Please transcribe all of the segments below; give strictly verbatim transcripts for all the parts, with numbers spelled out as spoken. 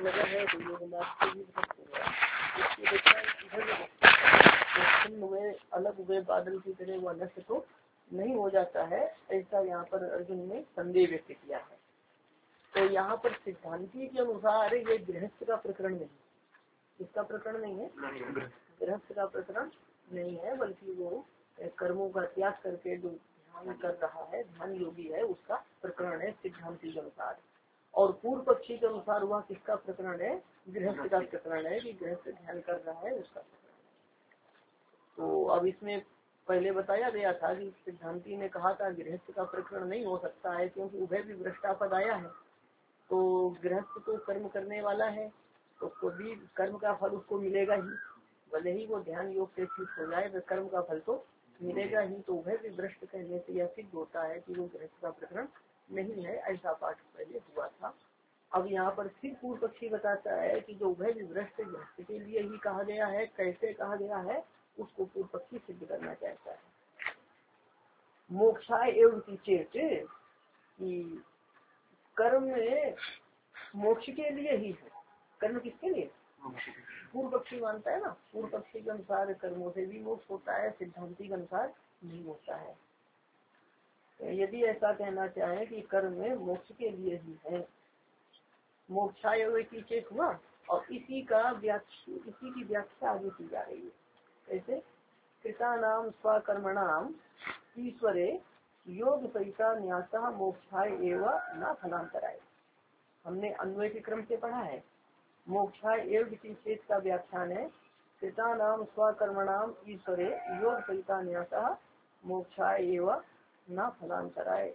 लगा है तो योग मार्ग से भी भ्रष्ट हो गया। इसकी अपेक्षा इधर जो तो में अलग हुए बादल की तरह वह नष्ट तो नहीं हो जाता है, ऐसा यहाँ पर अर्जुन ने संदेह व्यक्त किया है। तो यहाँ पर सिद्धांति के अनुसार ये गृहस्थ का प्रकरण नहीं, इसका प्रकरण नहीं है, गृहस्थ का प्रकरण नहीं है, बल्कि वो कर्मों का त्याग करके जो ध्यान कर रहा है, ध्यान योगी है, उसका प्रकरण है सिद्धांति के अनुसार। और पूर्व पक्षी के अनुसार वह किसका प्रकरण है? गृहस्थ का प्रकरण है, कि गृहस्थ ध्यान कर रहा है उसका प्रकरण है। तो अब इसमें पहले बताया गया था कि सिद्धांति ने कहा था गृहस्थ का प्रकरण नहीं हो सकता है, क्योंकि उभय भी भ्रष्टापद आया है। तो गृहस्थ तो कर्म करने वाला है, तो कभी कर्म का फल उसको मिलेगा ही, भले ही वो ध्यान योग से ठीक हो जाए तो कर्म का फल तो मिलेगा ही। तो उभय भी भ्रष्ट कहने से यह सिद्ध होता है कि वो गृहस्थ का प्रकरण नहीं है, ऐसा पाठ पहले हुआ था। अब यहाँ पर फिर पूर्व पक्षी बताता है कि जो उभय भी भ्रष्ट गृहस्थ के लिए ही कहा गया है, कैसे कहा गया है उसको पूर्व पक्षी सिद्ध करना चाहता है। मोक्षाय एवं की चेत कि कर्म में मोक्ष के लिए ही है। कर्म किसके लिए? पूर्व पक्षी मानता है ना, पूर्व पक्षी के अनुसार कर्मों से भी मोक्ष होता है, सिद्धांति के अनुसार नहीं होता है। यदि ऐसा कहना चाहे कि कर्म में मोक्ष के लिए ही है, मोक्षाय की चेत हुआ, और इसी का व्याख्या इसी की व्याख्या आगे की जा रही है। कैसे? कृतानाम स्वकर्मणाम ईश्वरे योग सहिता न्यासः मोक्षाय एवं न फलांतराय। हमने अन्वय के क्रम से पढ़ा है। मोक्षाय एवं की चेत का व्याख्यान है कृतानाम स्वकर्मणाम ईश्वरे योग सहिता न्यासः मोक्षाय एवं न फलांतराय।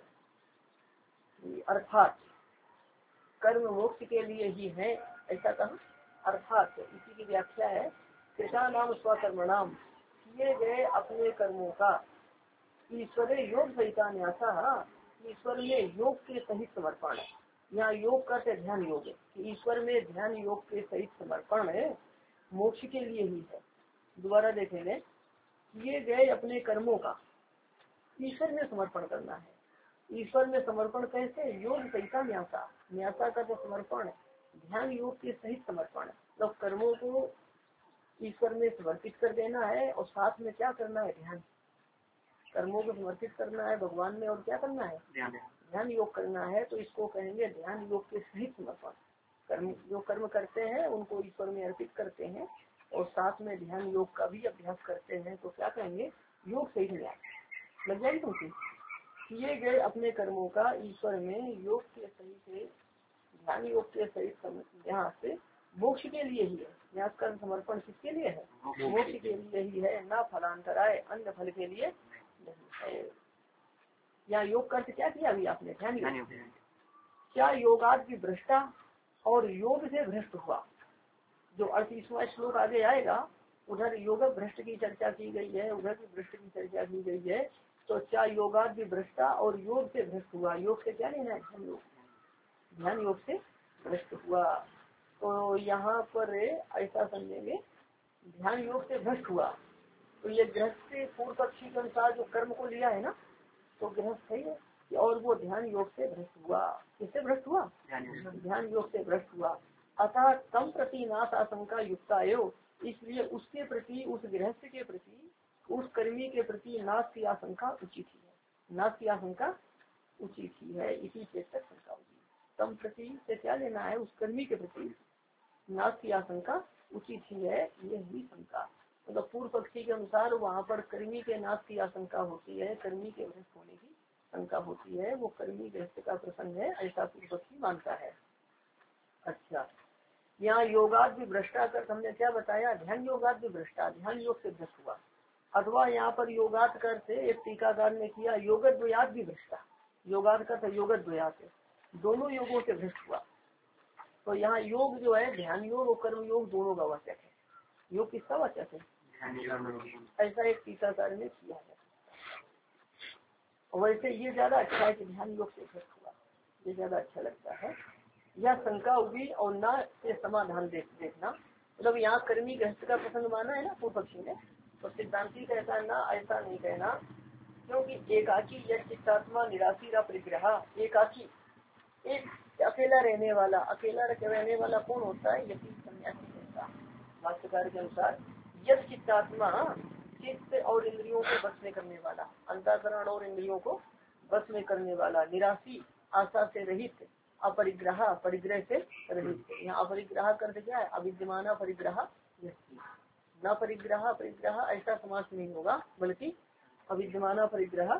अर्थात कर्म मोक्ष के लिए ही है, ऐसा कहा। अर्थात इसी की व्याख्या है कृतानाम स्वकर्मणाम, किए गए अपने कर्मों का, ईश्वरे योग सहिता न्यासः, ईश्वर में योग के सहित समर्पण। यहाँ योग का ध्यान योग है कि ईश्वर में ध्यान योग के सहित समर्पण है, मोक्ष के लिए ही है। दोबारा देखेंगे, किए गए अपने कर्मों का ईश्वर में समर्पण करना है। ईश्वर में समर्पण कैसे? योग सहिता न्यासा, न्यासा का जो समर्पण ध्यान योग के सहित समर्पण, तो कर्मों को ईश्वर में समर्पित कर देना है, और साथ में क्या करना है? ध्यान। कर्मों को समर्पित करना है भगवान में, और क्या करना है? ध्यान योग करना है। तो इसको कहेंगे ध्यान योग के सहित समर्पण। कर्म जो कर्म करते हैं उनको ईश्वर में अर्पित करते हैं, और साथ में ध्यान योग का भी अभ्यास करते हैं, तो क्या कहेंगे? योग सहित न्यास। लग जाएगी तुमको? किए गए अपने कर्मों का ईश्वर में योग के सहित, ध्यान योग के सहित यहाँ से मोक्ष के लिए ही है। न्यास का समर्पण किसके लिए है? मोक्ष के लिए ही है, ना फलांतराय, अन्य फल के लिए नहीं है। यहाँ योग का क्या किया अभी आपने? ध्यान योग। क्या योगाद की भ्रष्टा और योग से भ्रष्ट हुआ, जो अड़तीसवां श्लोक आगे आएगा, उधर योग भ्रष्ट की चर्चा की गई है, उधर भी भ्रष्ट की चर्चा की गई है। तो क्या योगाद भी भ्रष्टा और योग से भ्रष्ट हुआ, योग से क्या लेना है? ध्यान योग, ध्यान योग से भ्रष्ट हुआ। तो यहाँ पर ऐसा समझेंगे, ध्यान योग से भ्रष्ट हुआ, तो ये गृहस्थ से पूर्व पक्षी के अनुसार जो कर्म को लिया है ना, तो गृहस्थ है, और वो ध्यान योग से भ्रष्ट हुआ। किससे भ्रष्ट हुआ? ध्यान योग से भ्रष्ट हुआ। अतः तम प्रति नाश आशंका युक्ता एव, इसलिए उसके प्रति, उस गृहस्थ के प्रति, उस कर्मी के प्रति नाश की आशंका उचित ही है। नाश की आशंका उचित ही है, इसी से तक शंका होगी। तम प्रति से क्या लेना है? उस कर्मी के प्रति नाश की आशंका उचित ही है, ये ही शंका। मतलब तो पूर्व पक्षी के अनुसार वहाँ पर कर्मी के नाश की आशंका होती है, कर्मी के भ्रष्ट होने की शंका होती है, वो कर्मी गृहस्थ का प्रसंग है, ऐसा पूर्व पक्षी मानता है। अच्छा, यहाँ योगाद भी भ्रष्टा कर हमने क्या बताया? ध्यान योगाद भी भ्रष्टा, ध्यान योग से भ्रष्ट हुआ। अथवा यहाँ पर योगाद कर से एक टीकाकार ने किया योगद्वयाद भी भ्रष्टा, योगाद का था योगद्वयाद, दोनों योगों से भ्रष्ट हुआ। तो यहाँ योग जो है ध्यान योग और कर्म योग दोनों का वाचक है। योग किसका वाचक है? ऐसा एक टीकाकार ने किया है। वैसे ये ज्यादा अच्छा है कि ध्यान योग से भ्रष्ट हुआ, ये ज्यादा अच्छा लगता है। यह शंका हुई और न से समाधान देख देखना, मतलब यहाँ कर्मी गृहस्थ का प्रसंग माना है ना पूर्व पक्षी ने, तो सिद्धांति कहता ना ऐसा नहीं कहना, क्योंकि एकाकी यह चित्तात्मा निराशीरा परिग्रह, एकाकी एक अकेला रहने वाला, अकेला रहने वाला कौन होता है? यति सन्यासी होता है। भाष्यकार के अनुसार यद चित्तात्मा, चित्त और इंद्रियों को बस में करने वाला, अंतःकरण और इंद्रियों को बस में करने वाला, निराशी आशा से रहित, अपरिग्रह परिग्रह से रहित। यहाँ अपरिग्रह करते क्या है? अविद्यमान परिग्रह, न परिग्रह परिग्रह ऐसा समास नहीं होगा, बल्कि अविद्यमान परिग्रह।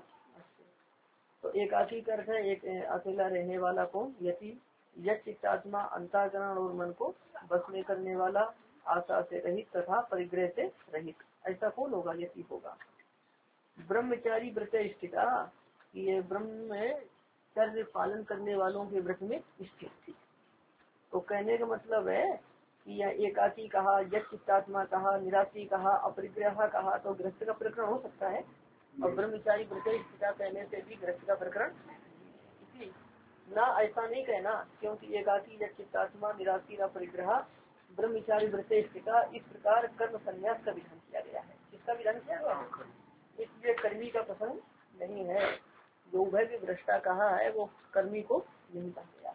तो एकाकी अर्थ है एक अकेला रहने वाला कौन? यति यद चित्तात्मा, अंतःकरण और मन को बस में करने वाला, आशा से रहित तथा परिग्रह से रहित, ऐसा कौन होगा? यति होगा। ब्रह्मचारी व्रत स्थिता, ये ब्रह्मचर्य पालन करने वालों के व्रत में स्थित थी। तो कहने का मतलब है कि यह एकाकी कहा, यद चित्तात्मा कहा, निराशी कहा, अपरिग्रह कहा, तो गृहस्थ का प्रकरण हो सकता है। और ब्रह्मचारी व्रत स्थिता कहने से भी गृहस्थ का प्रकरण ना, ऐसा नहीं कहना, क्योंकि एकाकी यद चित्तात्मा, निराशी अपरिग्रह, ब्रह्मचारी व्रत स्थिता, इस प्रकार कर्म संन्यास का विधान किया गया है। किसका विधान किया गया है? इसलिए कर्मी का प्रसंग नहीं है। जो उभय भी भ्रष्टा कहा है वो कर्मी को नहीं कहा गया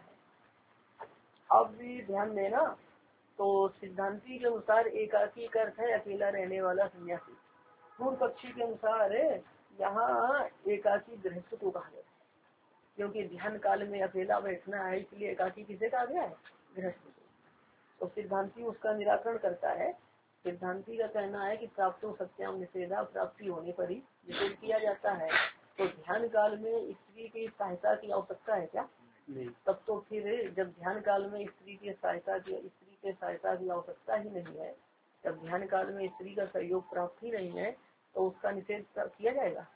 है। अब भी ध्यान देना, तो सिद्धांति के अनुसार एकाकी का अर्थ है अकेला रहने वाला सन्यासी। पूर्व पक्षी के अनुसार यहाँ एकाकी गृहस्थ को कहा गया है, क्योंकि ध्यान काल में अकेला बैठना है, इसलिए एकाकी किसे कहा गया है? गृहस्थ को। तो सिद्धांति उसका निराकरण करता है। सिद्धांति का कहना है कि प्राप्तो सत्याम निषेधा, प्राप्ति होने पर ही निषेध किया जाता है। तो ध्यान काल में स्त्री की सहायता की आवश्यकता है क्या? नहीं। तब तो फिर जब ध्यान काल में स्त्री की सहायता की स्त्री के सहायता की आवश्यकता ही नहीं है, जब ध्यान काल में स्त्री का सहयोग प्राप्त ही नहीं है, तो उसका निषेध किया जाएगा?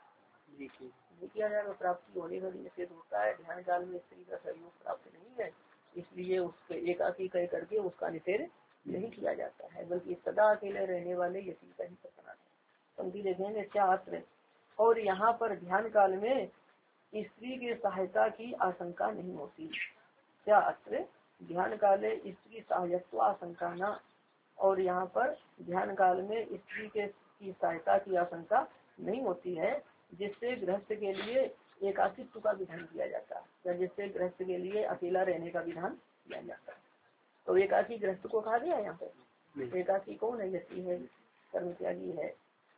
नहीं किया जाएगा। प्राप्ति होने पर निषेध होता है। ध्यान काल में स्त्री का सहयोग प्राप्त नहीं है, इसलिए उसके एकाकी कह करके उसका निषेध नहीं किया जाता है, बल्कि सदा अकेले रहने वाले यति का ही प्रकरण है। पंक्ति देखेंगे छात्र। और यहाँ पर ध्यान काल में स्त्री की सहायता की आशंका नहीं होती। क्या अत्र ध्यान काले स्त्री सहायत्व आशंका न, और यहाँ पर ध्यान काल में स्त्री के की सहायता की आशंका नहीं होती है, जिससे गृहस्थ के लिए एकाकित्व का विधान किया जाता है, या जिससे गृहस्थ के लिए अकेला रहने का विधान किया जाता है। तो एकाकी गृहस्थ को कहा गया यहाँ पे। एकाकी कौन है? यति है, कर्म त्यागी है।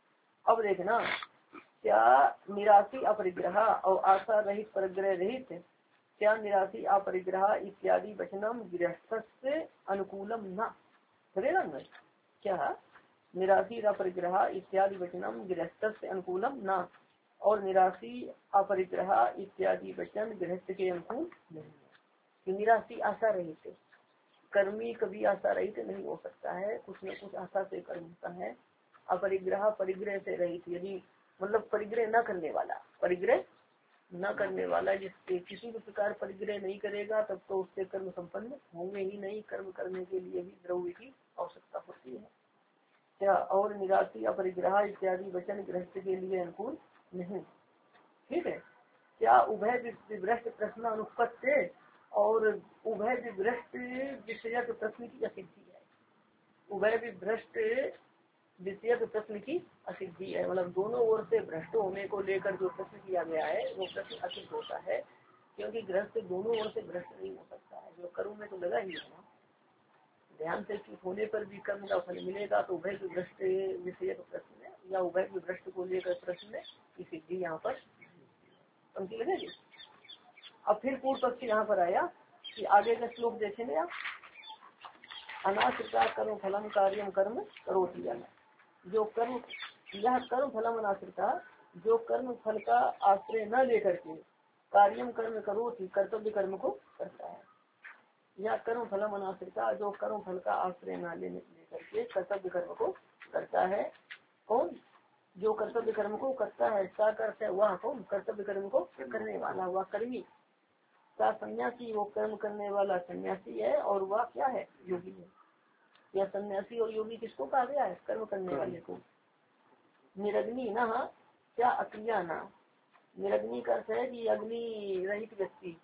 अब देखना, क्या निराशी अपरिग्रह और आशा रहित परिग्रह रहित, क्या निराशी अपरिग्रह इत्यादि वचनम गृहस्थ से अनुकूलम न ना? क्या निराशी अपरिग्रह इत्यादि वचनम गृहस्थ से अनुकूलम न, और निराशी अपरिग्रह इत्यादि वचन गृहस्थ के अनुकूल नहीं है। निराशी आशा रहित, कर्मी कभी आशा रहित नहीं हो सकता है, कुछ न कुछ आशा से कर्म होता है। अपरिग्रह परिग्रह से रहित, यदि मतलब परिग्रह न करने वाला, परिग्रह न करने वाला जिसके किसी भी प्रकार परिग्रह नहीं करेगा, तब तो उससे कर्म संपन्न होंगे ही नहीं। कर्म करने के लिए भी द्रव्य की आवश्यकता होती है। क्या और निराशी अपरिग्रह इत्यादि वचन गृहस्थ के लिए अनुकूल नहीं। ठीक है। क्या उभय विभ्रष्ट प्रश्न अनुपत्ति और उभय विभ्रष्ट विषयक प्रश्न की असिद्धि है। उभय विभ्रष्ट विषयक प्रश्न की असिद्धि है, मतलब दोनों ओर से भ्रष्ट होने को लेकर जो प्रश्न किया गया है वो प्रश्न असिद्ध होता है, क्योंकि गृहस्थ दोनों ओर से भ्रष्ट नहीं हो सकता है। जो कर्म में तो लगा ही है, ध्यान से चूक होने पर भी कर्म का फल मिलेगा, तो उभय विभ्रष्ट विषयक प्रश्न है या उभय विभ्रष्ट को लेकर प्रश्न की सिद्धि यहाँ पर पंक्ति लगेगी। अब फिर पूर्व पक्षी यहाँ पर आया कि आगे का श्लोक देखेंगे आप। अनाश्रिता कर्म फलम कार्यम कर्म करोति जाना, जो कर्म यह कर्म फलम अनाश्रिता, जो कर्म फल का आश्रय न लेकर के कार्यम कर्म करोति कर्तव्य कर्म को करता है। यह कर्म फलम अनाश्रिता, जो कर्म फल का आश्रय न लेने लेकर के कर्तव्य कर्म को करता है। कौन? जो कर्तव्य कर्म को करता है। क्या करता है? वह कौन? कर्तव्य कर्म को करने वाला, वह कर्मी। का सन्यासी, वो कर्म करने वाला सन्यासी है, और वह क्या है? योगी है। यह सन्यासी और योगी किसको कहा गया है? कर्म करने वाले को। निरग्नि न, क्या अक्रिया न, निरग्नि का अर्थ है कि अग्नि रहित व्यक्ति।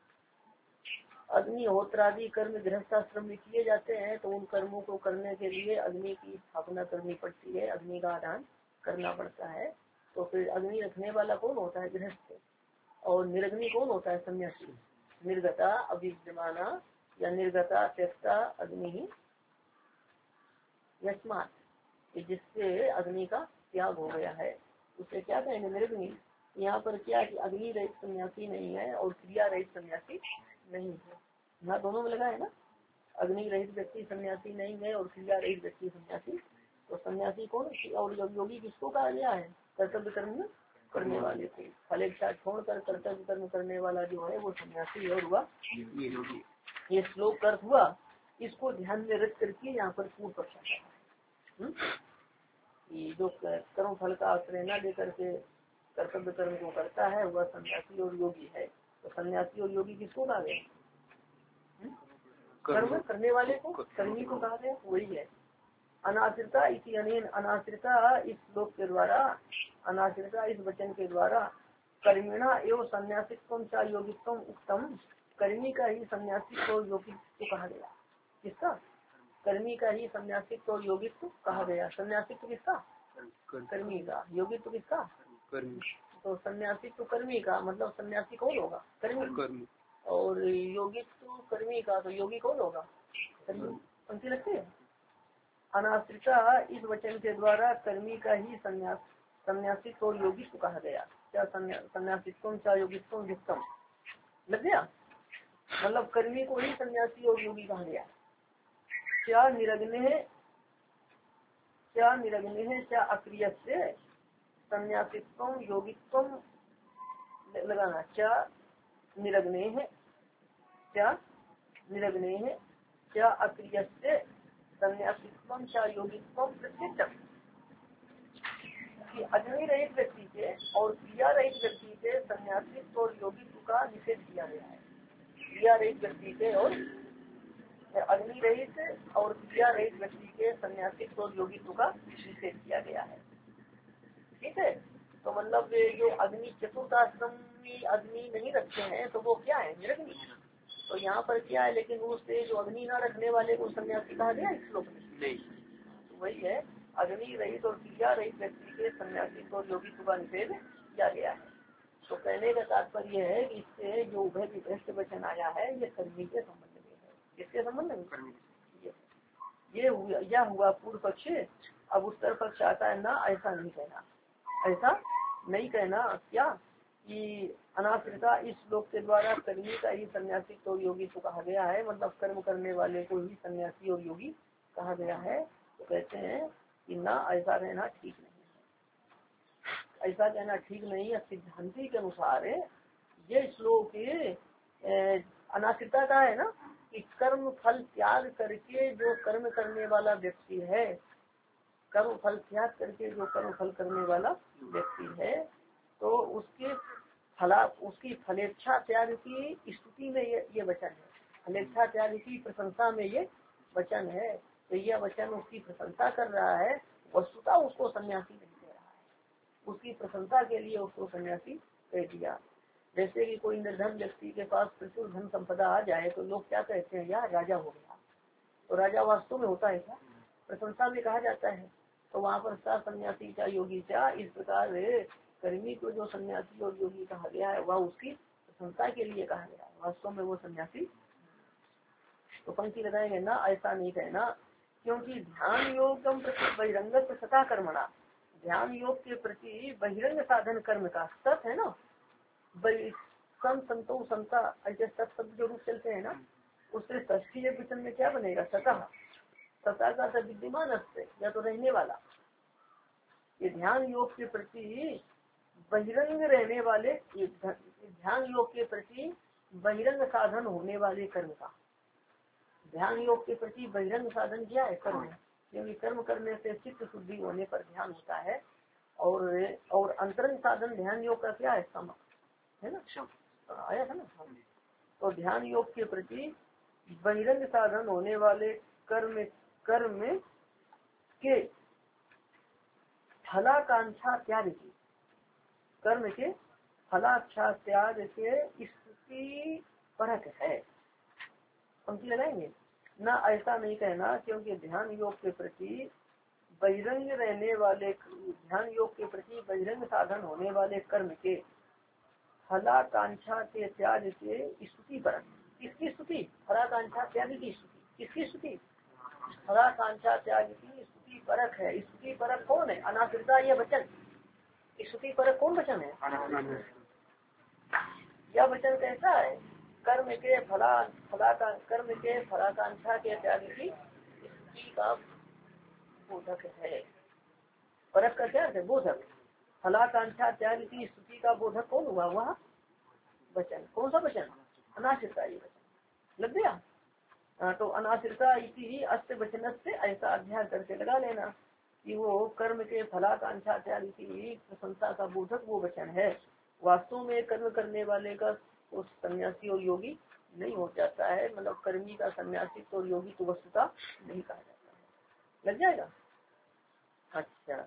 अग्निहोत्रादि कर्म गृहस्थाश्रम में किए जाते हैं, तो उन कर्मों को करने के लिए अग्नि की स्थापना करनी पड़ती है, अग्नि का आदान करना पड़ता है। तो फिर अग्नि रखने वाला कौन होता है? गृहस्थ। और निरग्नि कौन होता है? सन्यासी। निर्गता अभिद्यमाना या निर्गता त्यक्ता अग्नि यस्मात्, जिससे अग्नि का त्याग हो गया है उसे क्या कहेंगे, निर्ग्नि। यहाँ पर क्या कि अग्नि रहित सन्यासी नहीं है और क्रिया रहित सन्यासी नहीं है। यहाँ दोनों में लगा है ना, अग्नि रहित व्यक्ति सन्यासी नहीं है और क्रिया रहित व्यक्ति सन्यासी। तो सन्यासी कौन और योगी किसको कहा गया है, कर्तव्य कर्म करने वाले को। फलेच्छा छोड़कर कर्तव्य कर्म करने वाला जो है वो सन्यासी और हुआ ये श्लोक अर्थ हुआ। इसको ध्यान में रख करके यहाँ पर पूर्ण पक्ष आता है। ये जो कर्म फल का आश्रय न लेकर के कर्तव्य कर्म को करता है वह सन्यासी और योगी है। तो सन्यासी और योगी किसको कहा गया, कर्म करने वाले को, कर्मी को कहा गया, वही है। अनाश्रिता इसी अनेन, अनाश्रिता इस श्लोक के द्वारा, अनाश्रिता इस वचन के द्वारा कर्मिणा एवं सन्यासित्व चा योगित्व उत्तम, कर्मी का ही सन्यासी और योगित्व कहा गया। किसका, कर्मी का ही सन्यासित्व और योगित्व कहा गया। सन्यासित्व किसका, कर्मी का। योगित्व किसका, कर्मी। तो सन्यासित्व कर्मी का मतलब सन्यासी कौन होगा, कर्मी। और योगित्व कर्मी का, तो योगी कौन होगा, कर्मी। पंक्ति लगती है। अनाश्रिता इस वचन के द्वारा कर्मी का ही सन्यास सन्यासित्व और योगित्व कहा गया। क्या सन्यासित्व क्या योगित्व युक्तम लग गया, मतलब कर्मी को ही सन्यासी और योगी कहा गया। क्या निरग्ने है, क्या निरग्ने है, क्या अक्रिय से सन्यासित्व योगित्व लगाना। क्या निरग्ने है, क्या निरग्ने है, क्या अक्रिय से सन्यासित्व क्या योगित्व प्रत्यक्ष। अग्नि रहित व्यक्ति के और क्रिया रहित व्यक्ति के सन्यासित्व और योगित्व का निषेध किया गया है। क्रिया रहित व्यक्ति के और अग्नि रहित और क्रिया रहित व्यक्ति के सन्यासित्व और योगित्व का निषेध किया गया है। ठीक है, तो मतलब जो अग्नि चतुर्थाश्रम में अग्नि नहीं रखते हैं तो वो क्या है, निरग्नि। तो यहाँ पर क्या है, लेकिन उससे जो अग्नि न रखने वाले को सन्यासी कहा गया इस श्लोक में नहीं। तो वही है, अग्नि रहित और क्रिया रहित व्यक्ति के सन्यासी और योगित्व का निषेध किया गया है। तो कहने का तात्पर्य है कि इससे जो उभय विभ्रष्ट वचन आया है ये कर्मी के संबंध में है। किसके संबंध में, ये ये हुआ, यह हुआ पूर्व पक्ष। अब उत्तर पक्ष आता है ना, ऐसा नहीं कहना, ऐसा नहीं कहना। क्या कि अनाश्रिता इस श्लोक के द्वारा कर्मी का ही सन्यासी तो योगी तो कहा गया है, मतलब कर्म करने वाले को ही सन्यासी और योगी कहा गया है। तो कहते हैं कि ना, ऐसा कहना ठीक नहीं है, ऐसा कहना ठीक नहीं है। सिद्धांति के अनुसार ये श्लोक अनाश्रिता का है ना, कि कर्म फल त्याग करके जो कर्म करने वाला व्यक्ति है, कर्म फल त्याग करके जो कर्म फल करने वाला व्यक्ति है, तो उसके फला उसकी फलेच्छा त्याग की स्तुति में ये ये वचन है। फलेच्छा त्याग की प्रशंसा में ये वचन है। तो यह वचन उसकी प्रशंसा कर रहा है, वस्तुतः उसको सन्यासी नहीं कह रहा है, उसकी प्रशंसा के लिए उसको सन्यासी कह दिया। जैसे कि कोई निर्धन व्यक्ति के पास प्रचुर धन संपदा आ जाए तो लोग क्या कहते हैं, यार राजा हो गया। तो राजा वास्तव में होता है क्या, प्रशंसा में कहा जाता है। तो वहाँ पर सा सन्यासी क्या योगी क्या, इस प्रकार कर्मी को जो सन्यासी और योगी कहा गया है वह उसकी प्रशंसा के लिए कहा गया है, वास्तव में वो सन्यासी। तो पंक्ति लगाएंगे ना, ऐसा नहीं कहना, क्योंकि ध्यान योगम प्रति बहिरंग सता कर्मणा, ध्यान योग के प्रति बहिरंग साधन कर्म का सत है ना, सम संतो समता ऐसे सत शब्द जो रूप चलते हैं ना, उससे षष्ठी वचन में क्या बनेगा, सता। सता का सब विद्यमान अस्ते या तो रहने वाला। ये ध्यान योग के प्रति बहिरंग रहने वाले, ध्यान योग के प्रति बहिरंग साधन होने वाले कर्म का। ध्यान योग के प्रति बहिरंग साधन क्या है, कर्म। क्योंकि कर्म करने से चित्त शुद्धि होने पर ध्यान होता है, और और अंतरंग साधन ध्यान योग का क्या है, सम है ना, आया था ना। तो ध्यान योग के प्रति बहिरंग साधन होने वाले कर्म कर्म के फलाकांक्षा त्याग की, कर्म के फलाक्षा त्याग के स्थिति परक है। पंक्ति लगाएंगे ना, ऐसा नहीं कहना, क्योंकि ध्यान योग के प्रति बहिरंग रहने वाले, ध्यान योग के प्रति बहिरंग साधन होने वाले कर्म के फलाकांक्षा के त्याग के स्तुति पर, किसकी स्तुति? फलाकांक्षा त्याग की स्तुति, किसकी स्तुति? फलाकांक्षा त्याग की स्तुति परक है। स्तुति परक कौन है? अनाश्रिता यह वचन। स्तुति परक कौन वचन है? यह वचन कैसा है? कर्म के फला फला का कर्म के फलाकांक्षा के त्याग की स्तुति का बोधक है। परक का क्या है? बोधक। फलाकांक्षा त्याग की स्तुति का बोधक कौन हुआ? वह वचन। कौन सा वचन? अनाश्रिता ये वचन। लग गया? हाँ, तो अनाश्रिता इसी अस्त वचन से ऐसा अध्ययन करके लगा लेना कि वो कर्म के फलाकांक्षा त्याग की प्रशंसा का बोधक वो वचन है। वास्तव में कर्म करने वाले का उस सन्यासी और योगी नहीं हो जाता है, मतलब कर्मी का सन्यासी तो योगी तो वस्तुता नहीं कहा जाता है। लग जाएगा? अच्छा,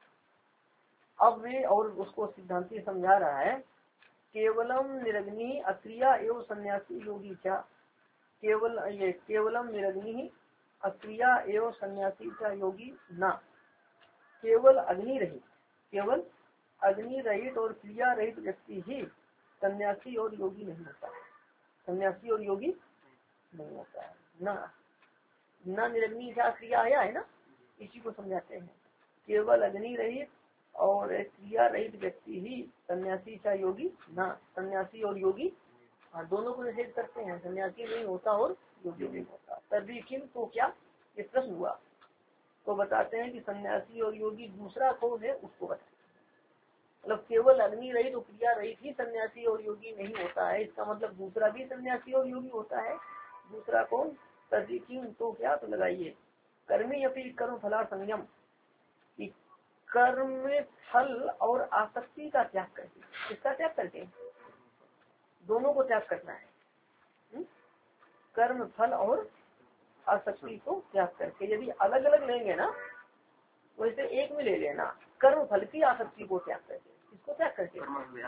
अब वे और उसको सिद्धांति समझा रहा है। केवलम निरग्नि अक्रिया एवं सन्यासी योगी क्या? केवल ये केवलम निरग्नि अक्रिया एवं सन्यासी का योगी ना। केवल अग्नि रहित, केवल अग्नि रहित और क्रिया रहित व्यक्ति ही सन्यासी और योगी नहीं होता है। सन्यासी और योगी नहीं होता है ना। ना निरग्नि क्या क्रिया आया है ना, इसी को समझाते हैं। केवल अग्नि रहित और क्रिया रहित व्यक्ति ही सन्यासी का योगी ना। सन्यासी और योगी हाँ दोनों को निषेध करते हैं। सन्यासी नहीं होता और योगी नहीं होता। तभी किम तो क्या ये प्रश्न हुआ, तो बताते हैं कि सन्यासी और योगी दूसरा कौन है उसको बताते हैं। मतलब केवल अग्नि रहित तो क्रिया रहित ही सन्यासी और योगी नहीं होता है, इसका मतलब दूसरा भी सन्यासी और योगी होता है। दूसरा कौन? तभी किम तो क्या, तो लगाइए कर्मी अपनी कर्म फला संयम, कि कर्म फल और आसक्ति का त्याग करके। किसका त्याग करके? दोनों को त्याग करना है। हुँ? कर्म फल और आसक्ति को त्याग करके। यदि अलग अलग लेंगे ना वैसे एक में ले लेना। कर्म फल की आसक्ति को त्याग करके। इसको त्याग करके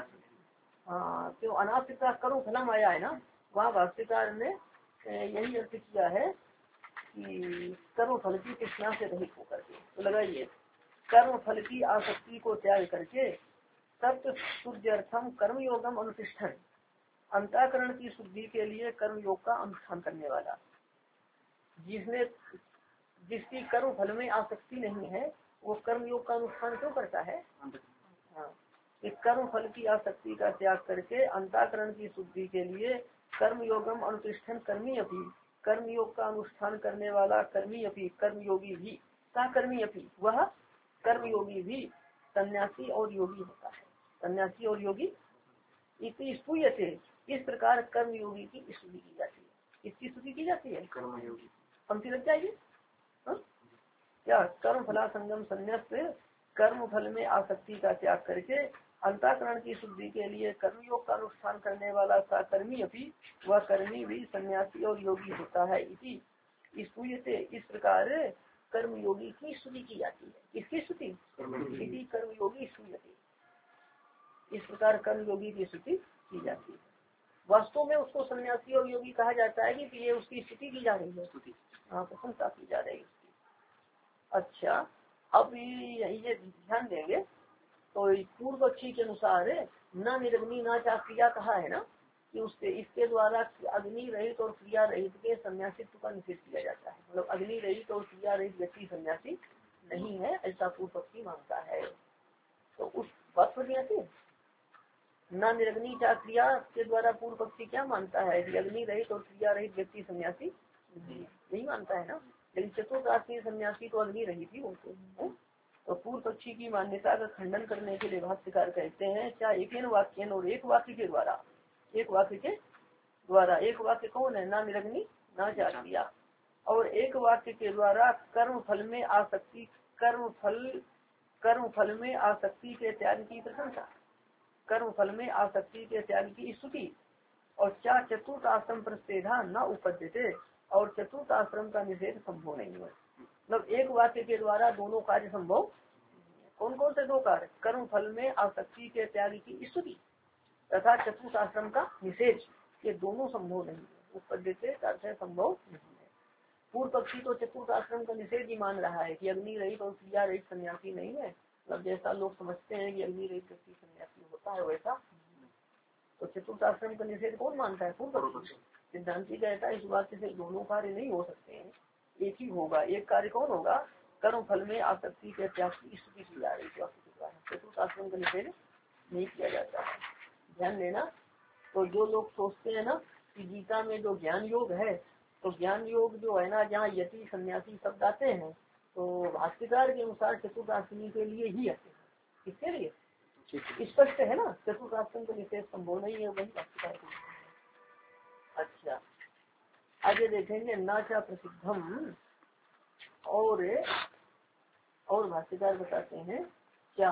हाँ, क्यों अनाश्रिता कर्म फलम आया है ना, वहाँ भाष्यकार ने यही अर्थ किया है कि कर्म फल की तृष्णा से रहित होकर के। तो लगाइए कर्म फल की आसक्ति को त्याग करके सत्य शुद्ध्यर्थम कर्म योगम अनुष्ठन, अंतःकरण की शुद्धि के लिए कर्म योग का अनुष्ठान करने वाला। जिसने जिसकी कर्म फल में आसक्ति नहीं है वो कर्म योग का अनुष्ठान क्यों करता है? हाँ, कर्म फल की आसक्ति का त्याग करके अंतःकरण की शुद्धि के लिए कर्म योगम अनुष्ठन कर्मी अपी, कर्म योग का अनुष्ठान करने वाला कर्मी अपी कर्म योगी भी, सा कर्मी अपी वह कर्म योगी भी सन्यासी और योगी होता है। सन्यासी और योगी इसी स्तूयते, इस प्रकार कर्म योगी की स्तुति की जाती है। इसकी स्तुति की जाती है। कर्म योगी पंक्ति लग जाएगी क्या? कर्म फला संगम संन्यास से कर्म फल में आसक्ति का त्याग करके अंतःकरण की शुद्धि के लिए कर्म योग का अनुष्ठान करने वाला सा कर्मी अपनी वह कर्मी भी सन्यासी और योगी होता है। इसी स्तूयते, इस प्रकार कर्म योगी की स्तुति की जाती है। इसकी स्तुति इसी कर्म योगी स्तूयते, इस प्रकार कर्म योगी की स्तुति की जाती है। वास्तव में उसको सन्यासी और योगी कहा जाता है कि ये उसकी स्तुति की जा रही है, हाँ प्रशंसा की जा रही है। अच्छा, अब ये ध्यान देंगे तो पूर्व पक्षी के अनुसार न निरग्नि न चा क्रिया कहा है ना, कि उसके इसके द्वारा अग्नि रहित और क्रिया रहित के सन्यासित्व का निषेध किया जाता है। मतलब अग्नि रहित और क्रिया रहित व्यक्ति सन्यासी नहीं है ऐसा पूर्व पक्षी मानता है। तो उस बात पर आते न निरग्नि चा क्रिया के द्वारा पूर्व पक्षी क्या मानता है कि अग्नि रहित और क्रिया रहित व्यक्ति सन्यासी नहीं मानता है ना। लेकिन चतुर्थ सन्यासी तो अग्नि रहित ही होते हैं। तो पूर्व पक्षी की मान्यता का खंडन करने के लिए भाष्यकार कहते हैं चाहे एक वाक्य और एक वाक्य के द्वारा, एक वाक्य के द्वारा, एक वाक्य कौन है? ना निरग्नि ना चा क्रिया, और एक वाक्य के द्वारा कर्म फल में आसक्ति कर्म फल कर्म फल में आसक्ति के त्याग की प्रशंसा, कर्म फल में आसक्ति के त्याग की स्तुति, और क्या चतुर्थ आश्रम प्रतिषेधा न उपद्यते, और चतुर्थ आश्रम का निषेध संभव नहीं है। मतलब एक वाक्य के द्वारा दोनों कार्य संभव। कौन कौन से दो कार्य? कर्म फल में आसक्ति के त्याग की स्तुति तथा चतुर्थ आश्रम का निषेध, ये दोनों संभव नहीं है। उपद्यते का अर्थ संभव नहीं है। पूर्व पक्षी तो चतुर्थ आश्रम का निषेध ही मान रहा है कि अग्नि रहित और क्रिया रहित सन्यासी नहीं है। मतलब जैसा लोग समझते हैं कि अग्नि रहित व्यक्ति सन्यासी होता है वैसा तो चतुर्थ आश्रम का निषेध कौन मानता है? पूर्व पक्षी। सिद्धांति कहता है इस बात से दोनों कार्य नहीं हो सकते हैं, एक ही होगा। एक कार्य कौन होगा? कर्म फल में आसक्ति के त्याग की स्तुति की जा रही है। चतुर्थ आश्रम का निषेध नहीं किया जाता है, ध्यान देना। तो जो लोग सोचते हैं ना कि गीता में जो ज्ञान योग है, तो ज्ञान योग जो है ना, जहाँ यति सन्यासी शब्द आते हैं, तो भाष्यकार के अनुसार चतुर्थ आश्रमी के लिए ही आते हैं। किसके लिए? स्पष्ट है ना, चतुर्थ आश्रम का निषेध संभव नहीं है, वही भाष्यकार के। अच्छा, आगे देखेंगे नाचा प्रसिद्धम। और और भाष्यकार बताते हैं क्या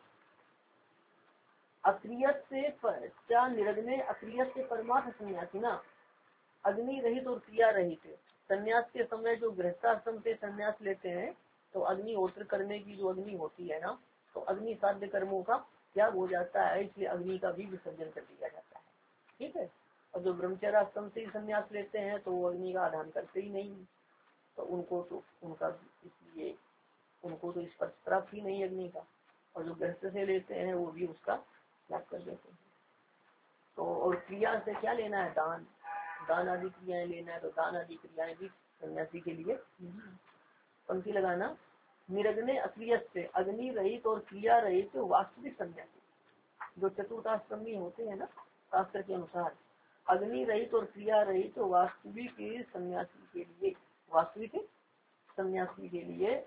अक्रियत से क्या निरग्ने अक्रियत से परमार्थ सन्यासी ना, अग्नि रहित और क्रिया रहित। सन्यास के समय जो गृहस्थाश्रम से सन्यास लेते हैं तो अग्निहोत्र करने की जो अग्नि होती है ना, तो अग्नि साध्य कर्मों का त्याग हो जाता है, इसलिए अग्नि का भी विसर्जन कर दिया जाता है। ठीक है। और जो ब्रह्मचर्य आश्रम से सन्यास लेते हैं तो वो अग्नि का आधान करते ही नहीं, तो उनको तो उनका इसलिए उनको तो स्पर्श प्राप्त ही नहीं अग्नि का। और जो गृहस्थ से लेते हैं वो भी उसका त्याग कर देते हैं। तो और क्रिया से क्या लेना है? दान दान आदि क्रियाएं लेना है, तो दान आदि क्रियाएं भी सन्यासी के लिए। पंक्ति लगाना, निरग्ने अक्रियत से अग्नि रहित और क्रिया रहित तो वास्तविक सन्यासी जो चतुर्थाश्रमी होते हैं ना, शास्त्र के अनुसार अग्नि रहित और क्रिया रहित तो वास्तविक सन्यासी के लिए वास्तविक सन्यासी के लिए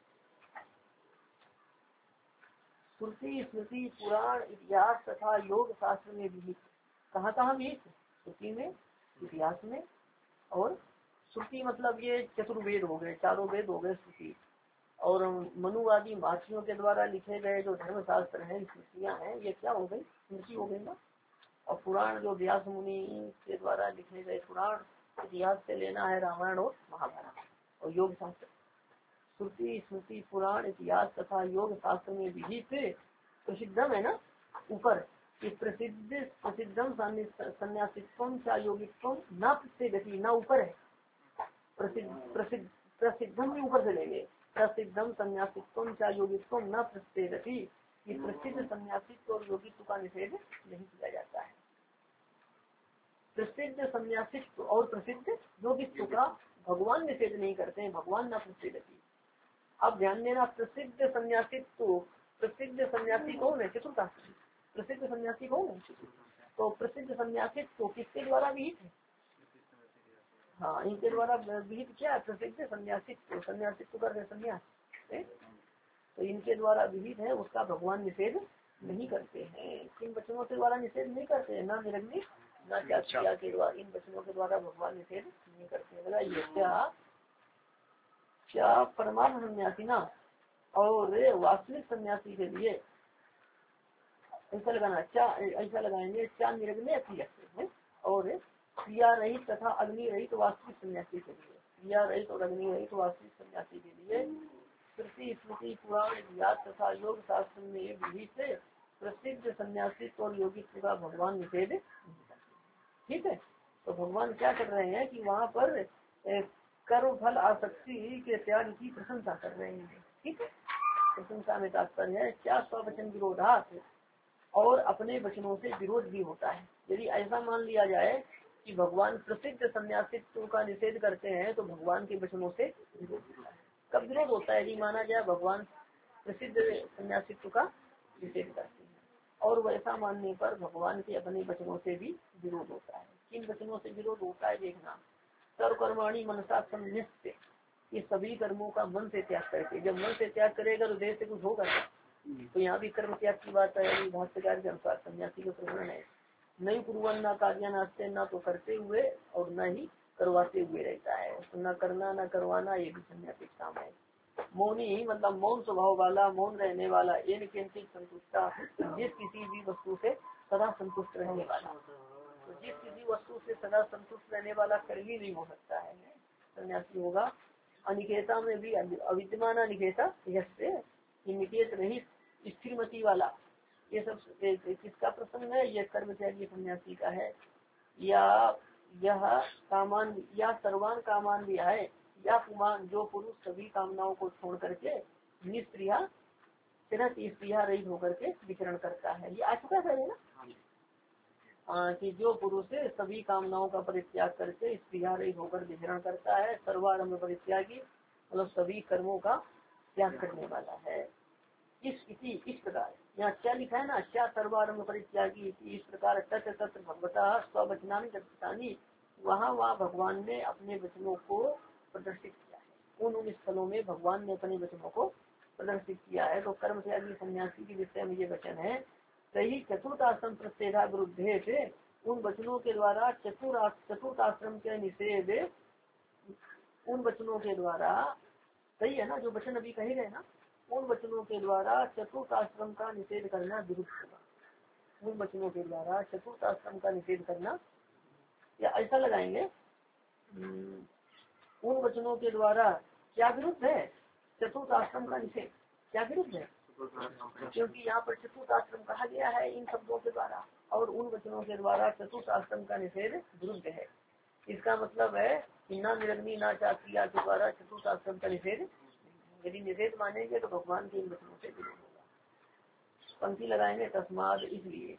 श्रुति स्मृति पुराण इतिहास तथा योग शास्त्र में भी। कहाँ कहाँ भी? श्रुति में, इतिहास में, और श्रुति मतलब ये चतुर्वेद हो गए, चारों वेद हो गए श्रुति। और मनुवादी महर्षियों के द्वारा लिखे गए जो धर्म शास्त्र हैं, स्मृतियाँ हैं, ये क्या हो गई? स्मृति हो गई ना। और पुराण जो व्यास मुनि के द्वारा लिखे गए पुराण, इतिहास से लेना है रामायण और महाभारत। और योग शास्त्र श्रुति स्मृति पुराण इतिहास तथा योग शास्त्र में विहित प्रसिद्धम है ना, ऊपर कि प्रसिद्ध प्रसिद्धम संन्यासित्वम चा योगित्वम न प्रसिद्धि न ऊपर है। प्रसिद्ध प्रसिद्ध प्रसिद्धम भी ऊपर से लेंगे। प्रसिद्धम संन्यासित्वम चा योगित्वम न प्रसिद्धि, कि प्रसिद्ध संन्यासित्व और योगित्व का निषेध नहीं किया जाता है। प्रसिद्ध संन्यासित्व और प्रसिद्ध योगित्व का भगवान निषेध नहीं करते हैं, भगवान न प्रसिद्धि। अब ध्यान देना, प्रसिद्ध सन्यासित्व, प्रसिद्ध सन्यासी कौन है? चतुर्थाश्रमी। प्रसिद्ध सन्यासी कौन है? तो प्रसिद्ध सन्यासित्व किसके द्वारा विहित है? हाँ, इनके द्वारा विहित क्या है? प्रसिद्ध सन्यासित्व। सन्यासित्व कर सन्यास, तो इनके द्वारा विहित है, उसका भगवान निषेध नहीं करते हैं। किन वचनों के द्वारा निषेध नहीं करते हैं? ना निरग्नि ना क्रिया के द्वारा, इन वचनों के द्वारा भगवान निषेध नहीं करते। बताइए क्या क्या परमार्थ सन्यासी ना और वास्तविक सन्यासी के लिए ऐसा लगाना, क्या ऐसा लगाएंगे, क्या निरग्नि क्रिया और क्रिया रहित तथा अग्नि रहित वास्तविक सन्यासी के लिए, क्रिया रहित और अग्नि रहित वास्तविक सन्यासी के लिए श्रुति स्मृति पुराण इतिहास तथा योग शास्त्र में विहित प्रसिद्ध सन्यासित्व और योगित्व का भगवान निषेध। ठीक है। तो भगवान क्या कर रहे हैं कि वहाँ पर कर्म फल आसक्ति के त्याग की प्रशंसा कर रहे हैं। ठीक है। प्रशंसा में तात्पर्य है क्या स्ववचन विरोधात, और अपने वचनों से विरोध भी होता है। यदि ऐसा मान लिया जाए कि भगवान प्रसिद्ध सन्यासित्व का निषेध करते हैं तो भगवान के वचनों से विरोध होता है। कब विरोध होता है? यदि माना जाए भगवान प्रसिद्ध सन्यासित्व का निषेध करते हैं, और वैसा मानने पर भगवान के अपने वचनों से भी विरोध होता है। किन वचनों से विरोध होता है? देखना, सर्वकर्माणि मनसा संन्यस्य, ये सभी कर्मों का मन से त्याग करके। जब मन से त्याग करेगा तो देह से कुछ होगा, तो यहाँ भी कर्म त्याग की बात है। भाष्यकार के अनुसार सन्यासी का प्रकरण है, नहीं कुर्वन न कार्य नास्ते, न तो करते हुए और न ही करवाते हुए रहता है। तो न करना न करवाना ये भी सन्यासी काम है। मौनी ही मतलब मौन स्वभाव वाला, मौन रहने वाला, एक केंद्रित संतुष्टा, जिस किसी भी वस्तु से सदा संतुष्ट रहने वाला। तो जिस किसी वस्तु से सदा संतुष्ट रहने वाला कभी नहीं हो सकता है, सन्यासी होगा। अनिकेता में भी अविद्यमान अनिकेता, यश निकेत रहित स्थिरमती वाला, ये सब किसका प्रसंग है? ये कर्म त्यागी सन्यासी का है। या यह कामान या सर्वान कामान भी है, या पुमान जो पुरुष सभी कामनाओं को छोड़ करके निष्क्रिया स्त्रिया रहित होकर के विचरण करता है। ये आ चुका है ना। कि जो पुरुष सभी कामनाओं का परित्याग करके स्त्रिया रहित होकर विचरण करता है, सर्वारंभ परित्यागी मतलब सभी कर्मों का त्याग करने वाला है। इस इसी इस प्रकार यहाँ क्या लिखा है ना, क्या सर्वारंभ परित्यागी, इस प्रकार तत्र तत्र भगवता स्ववचनानि दत्तानि, वहाँ वहाँ भगवान ने अपने वचनों को प्रदर्शित किया है। उन उन स्थलों में भगवान ने अपने वचनों को प्रदर्शित किया है। तो कर्म त्यागी सन्यासी के विषय में ये वचन है, सही चतुर्थाश्रम प्रत्येगा विरुद्धे से, उन वचनों के द्वारा चतुर चतुर्थाश्रम के निषेध, उन वचनों के द्वारा, सही है ना, जो वचन अभी कहे गए ना, उन वचनों के द्वारा चतुर्थ आश्रम का निषेध करना विरुद्ध होगा। उन वचनों के द्वारा चतुर्थ आश्रम का निषेध करना, या ऐसा लगाएंगे, उन वचनों के द्वारा क्या विरुद्ध है, चतुर्थ आश्रम का निषेध क्या विरुद्ध है, क्योंकि यहाँ पर चतुर्थ आश्रम कहा गया है इन शब्दों के द्वारा, और उन वचनों के द्वारा चतुर्थ आश्रम का निषेध विरुद्ध है। इसका मतलब है कि न निरग्नि न चाक्रिया के द्वारा चतुर्थ आश्रम का निषेध, यदि निषेध मानेंगे तो भगवान के इन वचनों से विरोध होगा। पंक्ति लगाएंगे तस्माद इसलिए,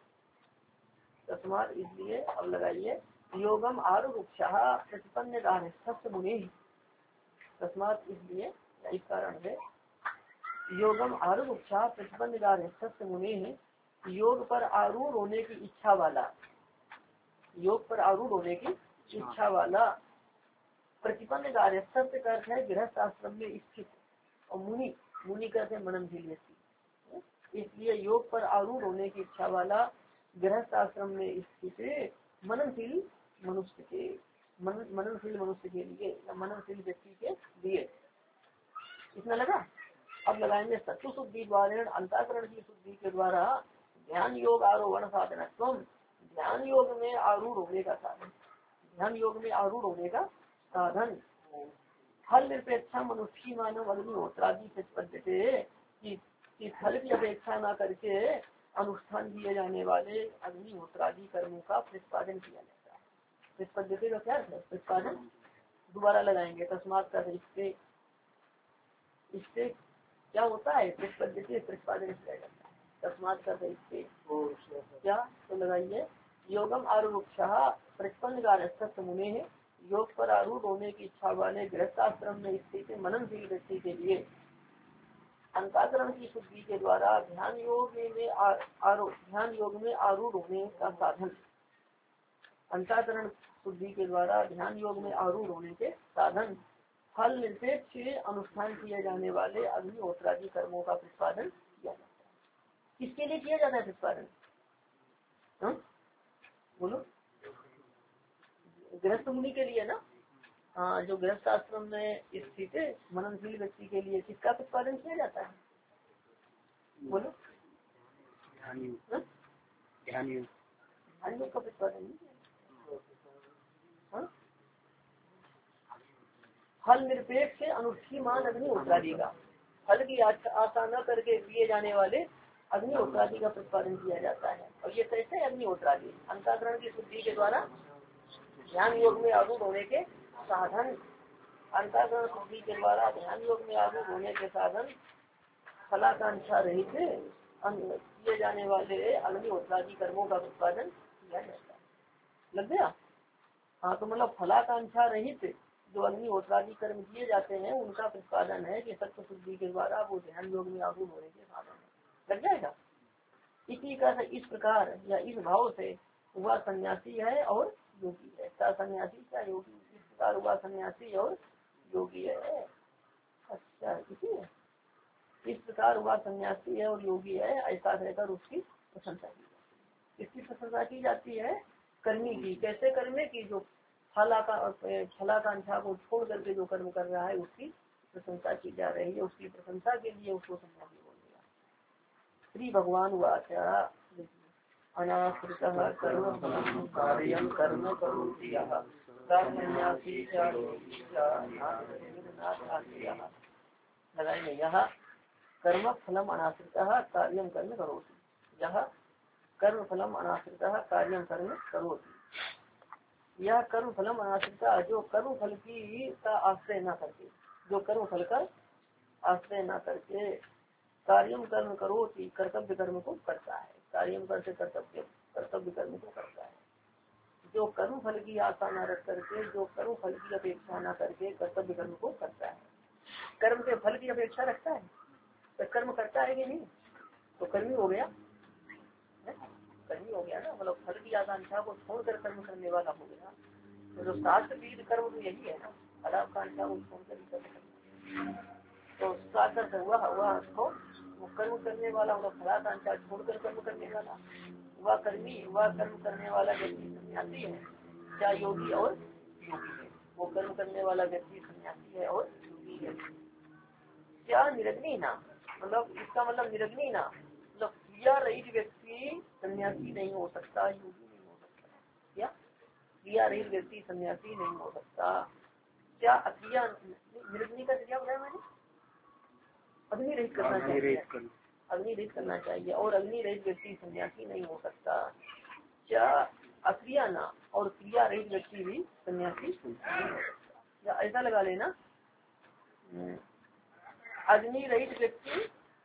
तस्माद इसलिए, अब लगाइए योगम आरुक्षा प्रतिपन्न गार्हस्थ्य मुनि, तस्माद इसलिए इस कारण से योगम आरुक्षा प्रतिपन्न गार्हस्थ्य मुनि, योग पर आरूढ़ होने की इच्छा वाला, योग पर आरूढ़ होने की इच्छा वाला, प्रतिपन्न गार्हस्थ्य का अर्थ है गृहस्थ आश्रम में स्थित, और मुनि मुनि कहते हैं मननशील व्यक्ति, इसलिए योग पर आरूढ़ होने की इच्छा वाला गृहस्थ आश्रम में स्थित मननशील मनुष्य के मन, मननशील मनुष्य के लिए या मननशील व्यक्ति के लिए, इतना लगा। अब लगाएंगे सत्व शुद्धि द्वारा अंतःकरण की शुद्धि के द्वारा ध्यान योग आरोहण साधन, ध्यान योग में आरूढ़ होने का साधन, ध्यान योग में आरूढ़ होने का साधन, फल निरपेक्षा मनुष्य मानव अग्निहोत्रादि प्रतिपद्यते, कि फल की अपेक्षा न करके अनुष्ठान किए जाने वाले अग्निहोत्रादि कर्मों का प्रतिपादन किया जाता है। प्रतिपद्यते का क्या है, प्रतिपादन, दोबारा लगाएंगे तस्मात का, इससे इससे क्या होता है, प्रतिपद्यते प्रतिपादन किया जाता है, तस्मात का इससे क्या, तो लगाइए योगम आरुक्षा प्रतिपन्न गार्हस्थ्य मुने है, योग पर आरूढ़ होने की इच्छा वाले गृहस्थाश्रम में स्थित मननशील व्यक्ति के लिए अंतःकरण की शुद्धि के द्वारा ध्यान योग में आरूढ़ ध्यान योग में आरूढ़ होने का साधन, अंतःकरण शुद्धि के द्वारा ध्यान योग में आरूढ़ होने के साधन, फल निरपेक्ष अनुष्ठान किए जाने वाले अग्निहोत्रादि कर्मों का प्रतिपादन किया जाता है। किसके लिए किया जाता है प्रतिपादन, बोलो, गृहस्थ मुनि के लिए ना, हाँ, जो गृहस्थ आश्रम में स्थित मननशील व्यक्ति के लिए किसका प्रतिपादन किया जाता है, बोलो, ध्यान योग, ध्यान योग का प्रतिपादन नहीं किया। फल निरपेक्ष अनुष्ठीमान अग्निहोत्रादि का, फल की आशा न करके किए जाने वाले अग्निहोत्रादि का प्रतिपादन किया जाता है। और ये कैसे अग्निहोत्रादि, अंतःकरण की शुद्धि के द्वारा ध्यान योग में आरूढ़ होने के साधन, अंतःकरण शुद्धि के द्वारा ध्यान योग में आरूढ़ होने के साधन, फलाकांक्षा रहित किए जाने वाले अग्निहोत्रादि कर्मों का प्रतिपादन किया जाता है। लग गया, हाँ, तो मतलब फलाकांक्षा रहित जो अग्निहोत्रादि कर्म किए जाते हैं उनका प्रतिपादन है कि सत्य शुद्धि के द्वारा वो ध्यान योग में आरूढ़ होने के साधन है। लग जाएगा, इसी का इस प्रकार या इस भाव से वह सन्यासी है और योगी है, क्या सन्यासी क्या योगी, इस प्रकार वह सन्यासी और योगी है। अच्छा, इसी है, इस प्रकार वह सन्यासी है और योगी है, ऐसा कहकर उसकी प्रशंसा की जाती है। इसकी प्रशंसा की जाती है कर्मी की, कैसे कर्मे की, जो फलाका फलाकांक्षा को छोड़ करके जो कर्म कर रहा है उसकी प्रशंसा की जा रही है, उसकी प्रशंसा के लिए उसको सन्यासी बोल दिया। श्री भगवान वाचा अनाश्रितः कर्म फलं कार्यं कर्म करोति यः सन्यासी च योगी च नास्तिकः। लगाएंगे यह कर्म फलम अनाश्रितः कार्यं कर्म करोति, यह कर्म फलम अनाश्रितः कार्यं कर्म करोति, यह कर्म फलम अनाश्रिता, जो कर्म फल की का आश्रय न करके, जो कर्म फल का आश्रय न करके कार्यम कर्म करोति, कर्तव्य कर्म को करता है, कार्यम करते कर्तव्य कर्तव्य कर्म को करता है। जो कर्म फल की आशा न रख करके, जो कर्म फल की अपेक्षा न करके कर्तव्य कर्म को करता है। कर्म के फल की अपेक्षा रखता है तो कर्म करता है कि नहीं, तो कर्मी हो गया, कर्मी हो गया ना, मतलब फल की आकांक्षा को छोड़कर कर्म करने वाला हो गया। तो जो शास्त्र विध कर्म तो यही है ना, फलाकांक्षा को छोड़कर कर्म करना। तो साकर हुआ हुआ वो कर्म करने वाला, मतलब फलाकांक्षा छोड़कर कर्म करने वाला, वह कर्मी, वह कर्म करने वाला व्यक्ति सन्यासी है, क्या योगी और योगी है। वो कर्म करने वाला व्यक्ति सन्यासी है और योगी है। क्या निरग्नि ना, मतलब इसका मतलब निरग्नि ना, मतलब क्रिया रहित व्यक्ति सन्यासी नहीं हो सकता, योगी नहीं हो सकता। क्या क्रिया रहित व्यक्ति सन्यासी नहीं हो सकता। क्या अक्रिया निरग्नि का क्या बताया मैंने, अग्नि रहित करना चाहिए, अग्नि रहित करना चाहिए, और अग्नि रहित व्यक्ति सन्यासी नहीं हो सकता। क्या अक्रिया ना और क्रिया रहित व्यक्ति भी सन्यासी नहीं हो सकता, या ऐसा लगा लेना, अग्नि रहित व्यक्ति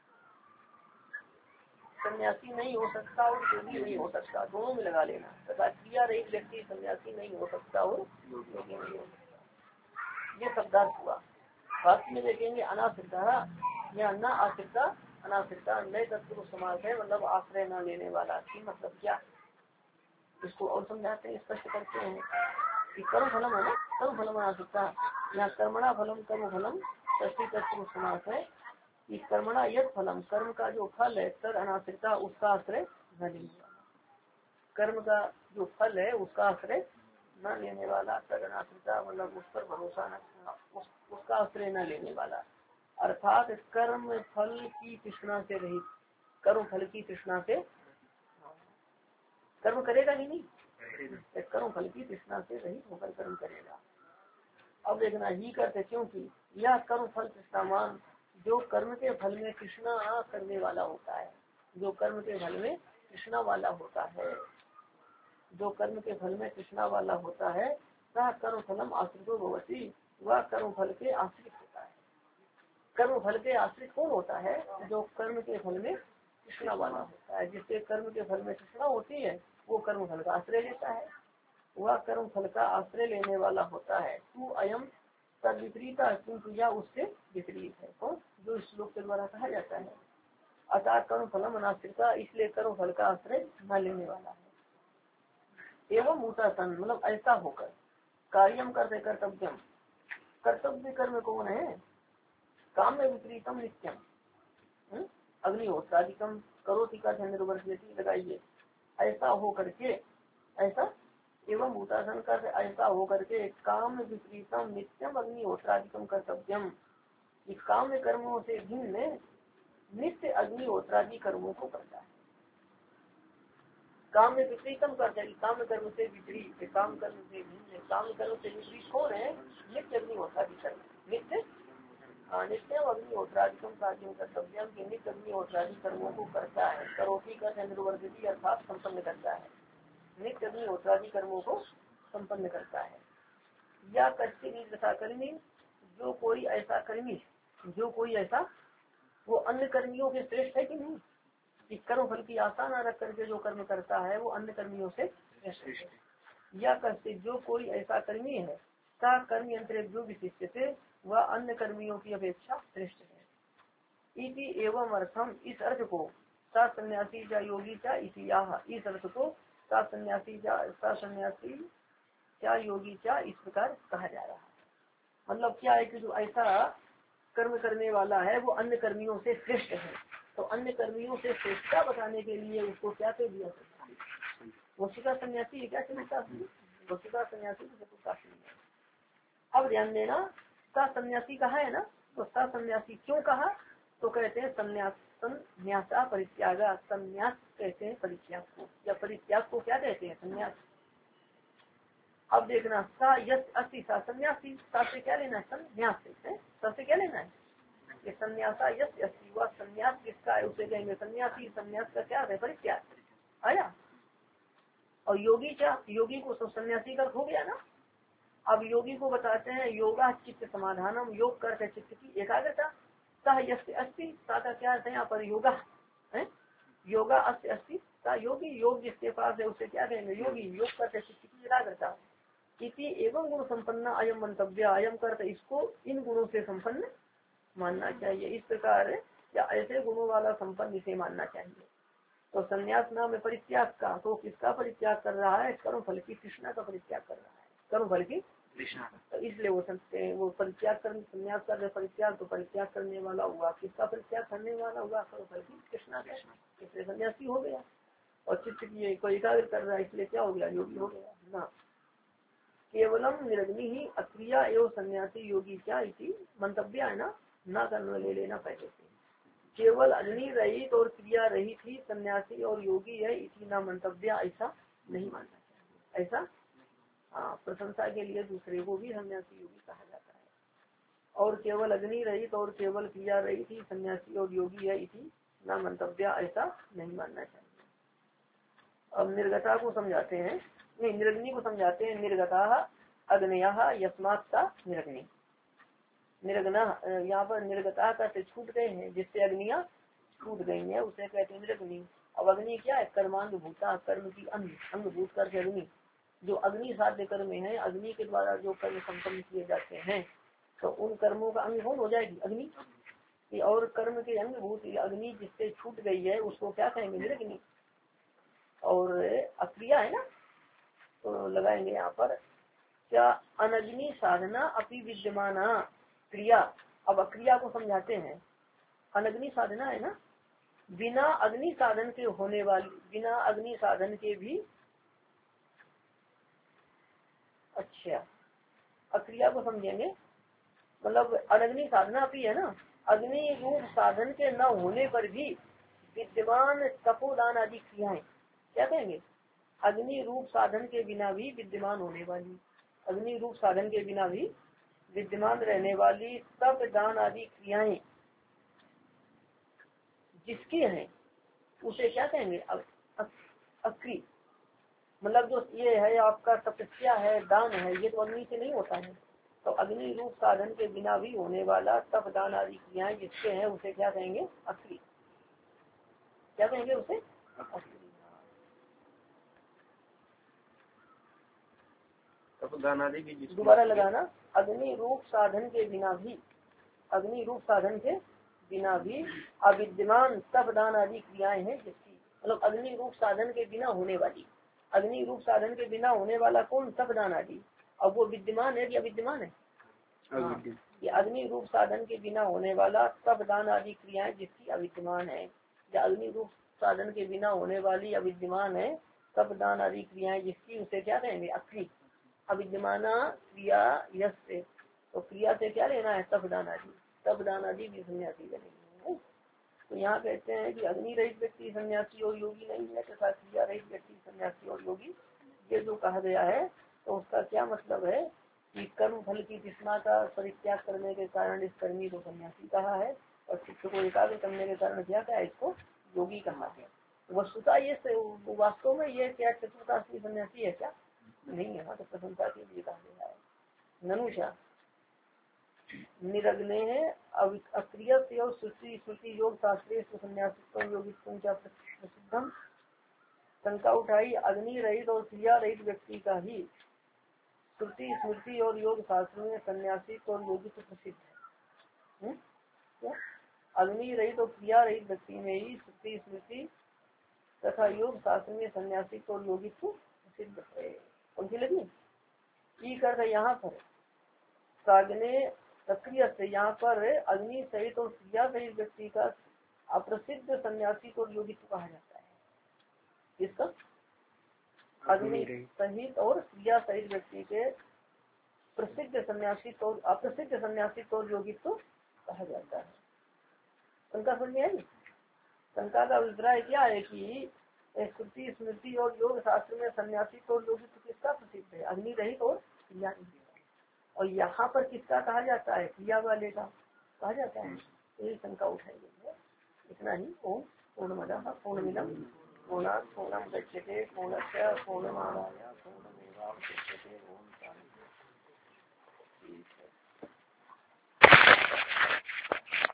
सन्यासी नहीं हो सकता और योगी नहीं हो सकता, दोनों में लगा लेना, तथा क्रिया रहित व्यक्ति सन्यासी नहीं हो सकता और योगी नहीं हो सकता। ये शब्दार्थ हुआ। बाकी में देखेंगे अनाश्रिता या न आश्रिता, अनाश्रिता नए तत्व समास है, मतलब आश्रय न लेने वाला। की मतलब क्या, इसको और समझाते हैं, स्पष्ट करते हैं कि कर्म फलम है ना, कर्म फलम अनाश्रिता, यहाँ कर्मणा फलम कर्म फलम षष्ठी तत्व समास है कि कर्मणा यद फलम, कर्म का जो फल है, तर अनाश्रिता उसका आश्रय न लेने वाला, कर्म का जो फल है उसका आश्रय न लेने वाला, तर अनाश्रिता मतलब उस पर भरोसा न, उस, उसका आश्रय न लेने वाला, अर्थात कर्म फल की तृष्णा से रहित, कर्म फल की तृष्णा से, कर्म करेगा ही नहीं, कर्म फल की तृष्णा से रहित होकर कर्म करेगा। अब देखना ही करते, क्योंकि यह कर्म फल तृष्णामान, जो कर्म के फल में तृष्णा करने वाला होता है, जो कर्म के फल में तृष्णा वाला होता है, जो कर्म के फल में तृष्णा वाला होता है, वह कर्म फलम आश्रितो भवति, वह कर्म फल के आश्रित होता है। कर्म फल के आश्रित कौन होता है, जो कर्म के फल में तृष्णा वाला होता है, जिससे कर्म के फल में तृष्णा होती है वो कर्म फल का आश्रय लेता है, वह कर्म फल का आश्रय लेने वाला होता है। तू अयम तद विपरीता, किंतु यह उससे विपरीत है, तो जो इस श्लोक के द्वारा कहा जाता है। अतः कर्म फलम अनाश्रिता, इसलिए कर्म फल का आश्रय न लेने वाला है। एवं मूतासन, मतलब ऐसा होकर, कार्यम करते कर्तव्यम, कर्तव्य कर्म कौन है, काम में विपरीतम नित्यम अग्निहोत्रादिकम करोति का निर्वर्त्यति, लगाइए ऐसा हो करके, ऐसा एवं भूतासन का ऐसा हो करके, काम विपरीतम नित्यम अग्निहोत्रादिकम कर्तव्यम, इस काम कर्मों से भिन्न नित्य अग्निहोत्रादि कर्मों को करता है। काम में विपरीतम करता है, काम कर्म से विपरीत, काम कर्म से भिन्न, काम कर्म से विपरीत कौन है, नित्य अग्निहोत्रादि कर्म, नित्य नित्य अग्निहोत्रादिकम कार्यों कर्तव्यम के नित्य अग्निहोत्रादि कर्मों को करता है। करोति का निर्वर्तिति अर्थात संपन्न करता है, नित्य अग्निहोत्रादि कर्मों को संपन्न करता है। या कच्चित ऐसा कर्मी, जो कोई ऐसा कर्मी, जो कोई ऐसा, वो अन्य कर्मियों के श्रेष्ठ है कि नहीं, कि कर्म फल की आशा न रख करके जो कर्म करता है वो अन्य कर्मियों से श्रेष्ठ है। या कच्चित जो कोई ऐसा कर्मी है, का कर्म यंत्र जो विशिष्ट से वह अन्य कर्मियों की अपेक्षा श्रेष्ठ है। इति एवं अर्थम, इस अर्थ को सा सन्यासी जा योगी चा इति याह, इस अर्थ को सा सन्यासी जा सा सन्यासी क्या योगी चा इस प्रकार कहा जा रहा है। मतलब क्या है कि जो ऐसा कर्म करने वाला है वो अन्य कर्मियों से श्रेष्ठ है, तो अन्य कर्मियों से श्रेष्ठता बताने के लिए उसको क्या कह दिया, वस्तुतः सन्यासी है, क्या चतुर्काशी, वस्तुतः सन्यासी चतुर्काशी है। अब ध्यान देना, सा सन्यासी कहा है ना, तो सा सन्यासी क्यों कहा, तो कहते हैं संन्यास, संन्यासा परित्यागा, संन्यास कहते हैं परित्याग को, या परित्याग को क्या कहते हैं, संन्यास। अब देखना, सा यस अस्ति सा सन्यासी, सा से क्या लेना है, संन्यास से, सा से क्या लेना है, ये संन्यासा यस अस्ति, वह संन्यास किसका है उसे कहेंगे सन्यासी, संन्यास का क्या है, परित्याग आया। और योगी क्या, योगी को सब सन्यासी का हो गया ना। अब योगी को बताते हैं योगा चित्त समाधानम, योग करते चित्त की एकाग्रता। सह यस्य अस्ति, सा का क्या है यहाँ पर, योगा है, योगा अस्य अस्ति का योगी, योग जिसके पास है उसे क्या कहेंगे योगी। योग का चित्त की एकाग्रता इति एवं गुण संपन्न अयम मंतव्य, अयम करते इसको इन गुणों से संपन्न मानना चाहिए। इस प्रकार या ऐसे गुणों वाला संपन्न इसे मानना चाहिए। तो संन्यास नाम है परित्याग का, तो किसका परित्याग कर रहा है, कर्म फल की तृष्णा का परित्याग कर रहा है, कर्म फल की तृष्णा। तो इसलिए वो सकते वो परित्याग कर संन्यास कर परित्याग, तो परित्याग करने वाला हुआ, किसका परित्याग करने वाला हुआ, कर्म फल की तृष्णा का, इसलिए सन्यासी हो गया। और चित्त की को एकाग्र कर रहा है, इसलिए क्या हो गया, योगी हो गया ना। केवलम निरग्नि ही अक्रिया एवं सन्यासी योगी क्या इति मंतव्य है ना, ना करने ले लेना पहले से। केवल अग्नि रहित और क्रिया रहित ही सन्यासी और योगी है इसी ना मंतव्य, ऐसा नहीं मानना चाहिए। ऐसा हाँ, प्रशंसा के लिए दूसरे को भी सन्यासी योगी कहा जाता है। और केवल अग्नि रहित और केवल क्रिया रहित ही सन्यासी और योगी है इसी ना मंतव्य, ऐसा नहीं मानना चाहिए। अब निर्गता को समझाते हैं, नहीं निरग्नि को समझाते हैं। निर्गता अग्नया यस्मात् का निरग्नि, निरग्ना यहाँ पर निर्गता का से छूट गए हैं, जिससे अग्नियां छूट गई है उसे कहते हैं निरग्नि। अब अग्नि क्या है, कर्मांग भूता, कर्म की अंग अंग भूत कर अग्नि, जो अग्नि साध्य कर्म है, अग्नि के द्वारा जो कर्म संपन्न किए जाते हैं, तो उन कर्मों का अंग कौन हो जाएगी, अग्नि। और कर्म के अंग भूत अग्नि जिससे छूट गई है उसको क्या कहेंगे, निरग्नि। और अक्रिया है ना, तो लगाएंगे यहाँ पर क्या, अनग्नि साधना अपि विद्यमाना क्रिया। अब अक्रिया को समझाते हैं। अनग्नि साधना है ना, बिना अग्नि साधन के होने वाली, बिना अग्नि साधन के भी, अच्छा अक्रिया को समझेंगे, मतलब अनग्नि साधना भी है ना, अग्नि रूप साधन के न होने पर भी विद्यमान तपोदान आदि क्रियाएं, क्या कहेंगे, अग्नि रूप साधन के बिना भी विद्यमान होने वाली, अग्नि रूप साधन के बिना भी विद्यमान रहने वाली तप दान आदि क्रियाएं जिसकी हैं उसे क्या कहेंगे, अक्रि। मतलब जो ये है आपका तपस्या है, दान है, ये तो अग्नि से नहीं होता है। तो अग्नि रूप साधन के बिना भी होने वाला तप दान आदि क्रियाएं जिसके हैं उसे क्या कहेंगे, अक्रि। क्या कहेंगे उसे, अक्रि। दान आदि की दोबारा लगाना, अग्नि रूप साधन के बिना भी, अग्नि रूप साधन के बिना भी अविद्यमान तप दान आदि क्रियाएं हैं जिसकी, मतलब अग्नि रूप साधन के बिना होने वाली, अग्नि रूप साधन के बिना होने वाला कौन, तप दान आदि। अब वो विद्यमान है या विद्यमान है, हाँ, ये अग्नि रूप साधन के बिना होने वाला तप दान आदि क्रियाएं जिसकी अविद्यमान है, या अग्नि रूप साधन के बिना होने वाली अविद्यमान है तप दान आदि क्रियाएं जिसकी, उसे क्या कहेंगे, अक्रि। अविद्यमाना क्रिया यश से, तो क्रिया से क्या लेना है, तप दान आदि, तप दान आदि भी सन्यासी बनेंगे। तो यहाँ कहते हैं कि अग्नि रहित व्यक्ति सन्यासी और योगी नहीं है तथा क्रिया रहित व्यक्ति सन्यासी और योगी, ये जो कहा गया है तो उसका क्या मतलब है कि कर्म फल की तृष्णा का परित्याग करने के कारण इस कर्मी को सन्यासी कहा है, और चित्त को एकाग्र करने के कारण क्या कहा, इसको योगी कहा है। वस्तुता ये वास्तव में ये क्या चतुर्थाश्रमी सन्यासी है क्या, नहीं है, हाँ तो प्रशंसा के लिए कहा गया है। ननुषा निरग्ने अक्रिय और श्रुति स्मृति योग शास्त्रीय संन्यासित्व योगित्व क्या प्रसिद्धम। शंका उठाई, अग्नि रहित और क्रिया रहित व्यक्ति का ही श्रुति स्मृति और योग शास्त्र में संन्यासित्व और योगित्व प्रसिद्ध है। क्या अग्नि रहित और क्रिया रहित व्यक्ति में ही श्रुति स्मृति तथा योग शास्त्र में संन्यासित्व और योगित्व प्रसिद्ध है। उनकी लगी ई कर यहाँ पर सागने सक्रिय से, यहाँ पर अग्नि सहित और क्रिया सहित व्यक्ति का अप्रसिद्ध सन्यासी को योगित्व कहा जाता है। इसका अग्नि सहित और क्रिया सहित व्यक्ति के प्रसिद्ध सन्यासी तो अप्रसिद्ध सन्यासी तो योगित्व कहा जाता है। शंका समझ में आई। शंका का अभिप्राय क्या है कि श्रुति स्मृति और योग शास्त्र में सन्यासी तो योगित्व किसका प्रसिद्ध है, अग्नि रहित और क्रिया रहित, और यहाँ पर किसका कहा जाता है, क्रिया वाले का कहा जाता है। यही शंका उठाई गई है। इतना ही। ओम पूर्णमदः पूर्णमिदं पूर्णात् पूर्णमुदच्यते पूर्णस्य पूर्णमादाय पूर्णमेवावशिष्यते। ओम